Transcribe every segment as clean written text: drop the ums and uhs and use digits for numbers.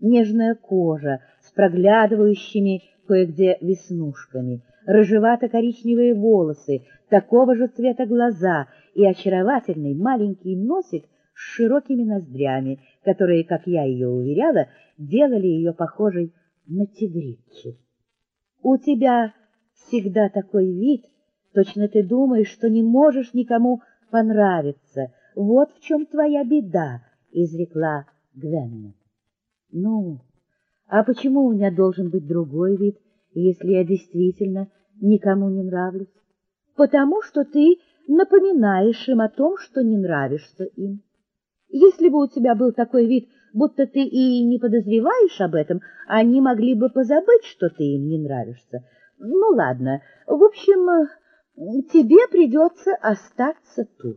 нежная кожа с проглядывающими кое-где веснушками, рыжевато-коричневые волосы, такого же цвета глаза и очаровательный маленький носик с широкими ноздрями, которые, как я ее уверяла, делали ее похожей на тигрицу. У тебя всегда такой вид, точно ты думаешь, что не можешь никому понравиться. Вот в чем твоя беда, — изрекла Гвенна. Ну, а почему у меня должен быть другой вид, если я действительно никому не нравлюсь? Потому что ты напоминаешь им о том, что не нравишься им. Если бы у тебя был такой вид, будто ты и не подозреваешь об этом, они могли бы позабыть, что ты им не нравишься. Ну, ладно, в общем, тебе придется остаться тут.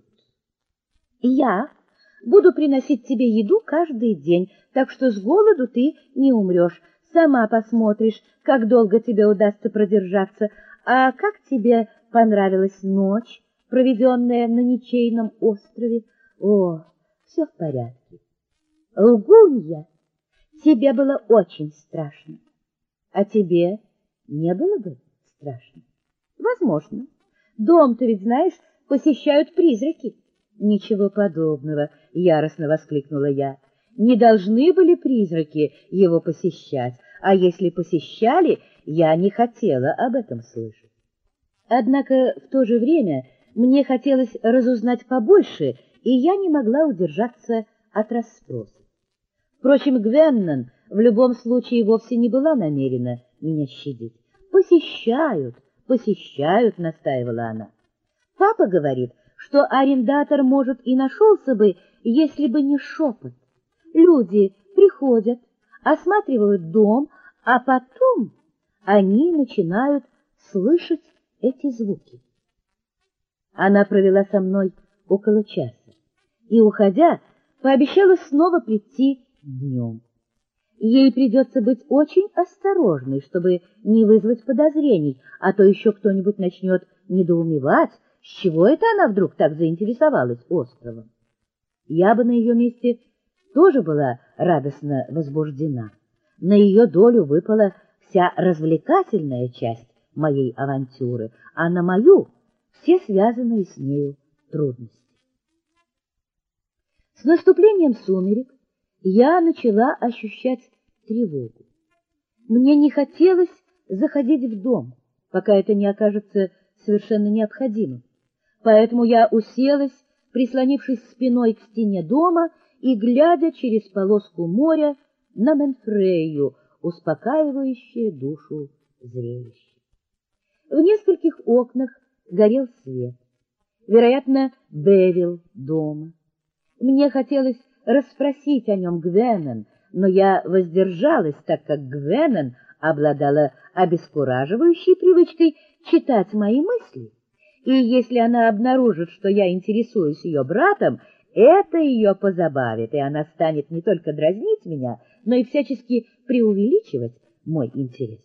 Я буду приносить тебе еду каждый день, так что с голоду ты не умрешь. Сама посмотришь, как долго тебе удастся продержаться. А как тебе понравилась ночь, проведенная на ничейном острове? О, все в порядке. Лгунья, тебе было очень страшно. А тебе не было бы страшно? Возможно. Дом-то ведь, знаешь, посещают призраки. Ничего подобного, яростно воскликнула я. Не должны были призраки его посещать, а если посещали, я не хотела об этом слышать. Однако в то же время мне хотелось разузнать побольше, и я не могла удержаться от расспросов. Впрочем, Гвеннон в любом случае вовсе не была намерена меня щадить. «Посещают, посещают», — настаивала она. «Папа говорит, что арендатор, может, и нашелся бы, если бы не шепот. Люди приходят, осматривают дом, а потом они начинают слышать эти звуки». Она провела со мной около часа и, уходя, пообещала снова прийти днем. Ей придется быть очень осторожной, чтобы не вызвать подозрений, а то еще кто-нибудь начнет недоумевать, с чего это она вдруг так заинтересовалась островом. Я бы на ее месте тоже была радостно возбуждена. На ее долю выпала вся развлекательная часть моей авантюры, а на мою — все связанные с нею трудности. С наступлением сумерек я начала ощущать тревогу. Мне не хотелось заходить в дом, пока это не окажется совершенно необходимым. Поэтому я уселась, прислонившись спиной к стене дома и глядя через полоску моря на Менфрейю, успокаивающее душу зрелище. В нескольких окнах горел свет. Вероятно, Бевил дома. Мне хотелось расспросить о нем Гвеннон, но я воздержалась, так как Гвеннон обладала обескураживающей привычкой читать мои мысли. И если она обнаружит, что я интересуюсь ее братом, это ее позабавит, и она станет не только дразнить меня, но и всячески преувеличивать мой интерес.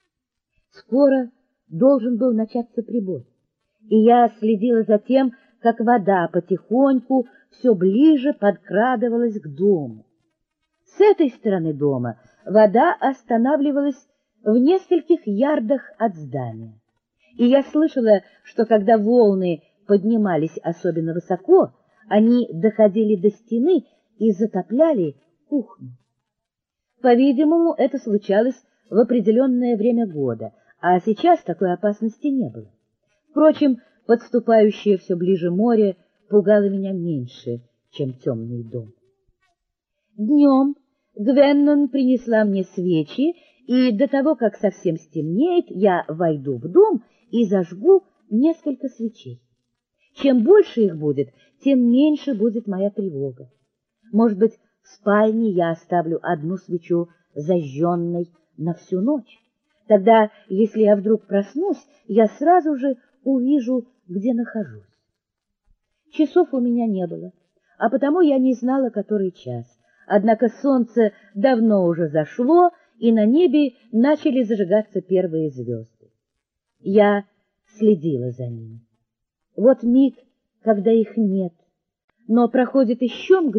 Скоро должен был начаться прибой, и я следила за тем, как вода потихоньку все ближе подкрадывалась к дому. С этой стороны дома вода останавливалась в нескольких ярдах от здания, и я слышала, что когда волны поднимались особенно высоко, они доходили до стены и затопляли кухню. По-видимому, это случалось в определенное время года, а сейчас такой опасности не было. Впрочем, подступающее все ближе море пугало меня меньше, чем темный дом. Днем Гвеннон принесла мне свечи, и до того, как совсем стемнеет, я войду в дом и зажгу несколько свечей. Чем больше их будет, тем меньше будет моя тревога. Может быть, в спальне я оставлю одну свечу зажженной на всю ночь. Тогда, если я вдруг проснусь, я сразу же увижу, где нахожусь. Часов у меня не было, а потому я не знала, который час. Однако солнце давно уже зашло, и на небе начали зажигаться первые звезды. Я следила за ними. Вот миг, когда их нет, но проходит еще мгновение,